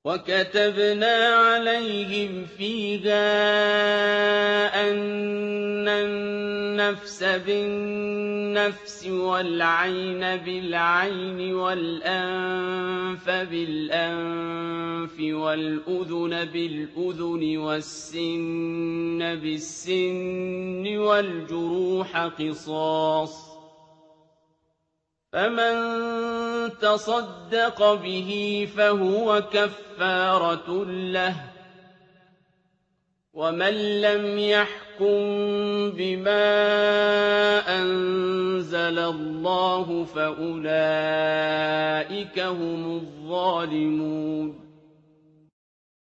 وَكَتَبْنَا عَلَيْهِمْ فِيهَا أَنَّ النَّفْسَ بِالنَّفْسِ وَالْعَيْنَ بِالْعَيْنِ وَالْأَنفَ بِالْأَنفِ وَالْأُذُنَ بِالْأُذُنِ وَالسِّنَّ بِالسِّنِّ وَالْجُرُوحَ قِصَاصٌ ۚ فَمَن تَصَدَّقَ بِهِ فَهُوَ كَفَّارَةٌ لَّهُ ۚ وَمَن لَّمْ يَحْكُم بِمَا أَنزَلَ اللَّهُ فَأُولَٰئِكَ هُمُ الظَّالِمُونَ